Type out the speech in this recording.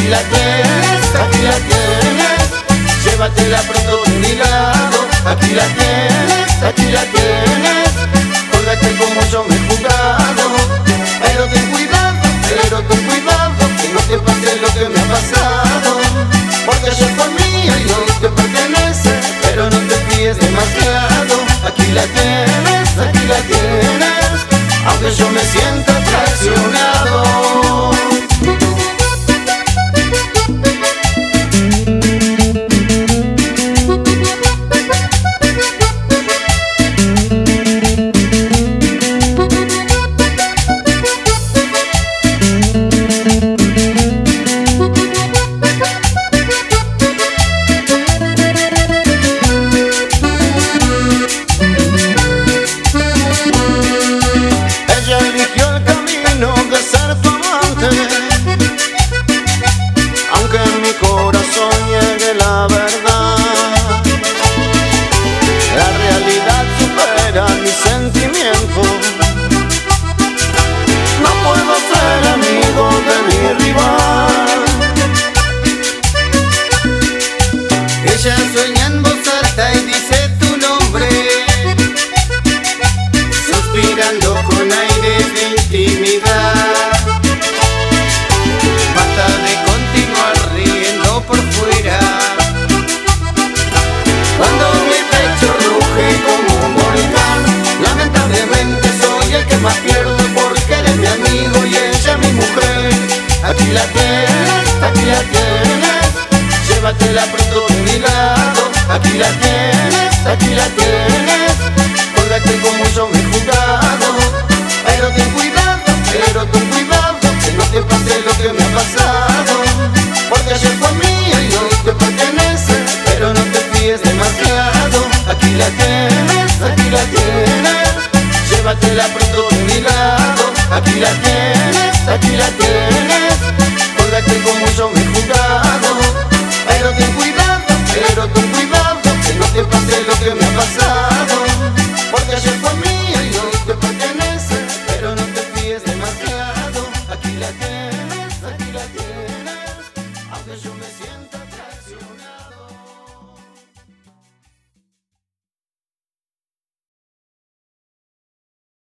la tienes, aquí la tienes. Llévatela pronto de mi lado. Aquí la tienes, aquí la tienes. Cólgate como yo me he jugado. Pero ten cuidado, que no te pase lo que me ha pasado. Porque ayer fue mía y hoy te pertenece, pero no te fíes demasiado. Aquí la tienes, aunque yo me sienta traicionado. Aunque en mi corazón llegue la verdad, la realidad supera mis sentimientos. No puedo ser amigo de mi rival. Ella sueña en voz alta y dice tu nombre, suspirando con aire de intimidad. Cuando mi pecho ruge como un volcán, lamentablemente soy el que más pierdo, porque eres mi amigo y ella mi mujer. Aquí la tienes, llévatela pronto de mi lado. Aquí la tienes, cólgate como yo me he jugado. Pero ten cuidado, que no te pase lo que me ha pasado. Porque ayer fue mía y hoy te pertenece, pero no te fíes demasiado. Aquí la tienes, llévatela pronto de mi lado. Aquí la tienes, cólgate como yo me he jugado. Pero ten cuidado, que no te pase lo que me ha pasado.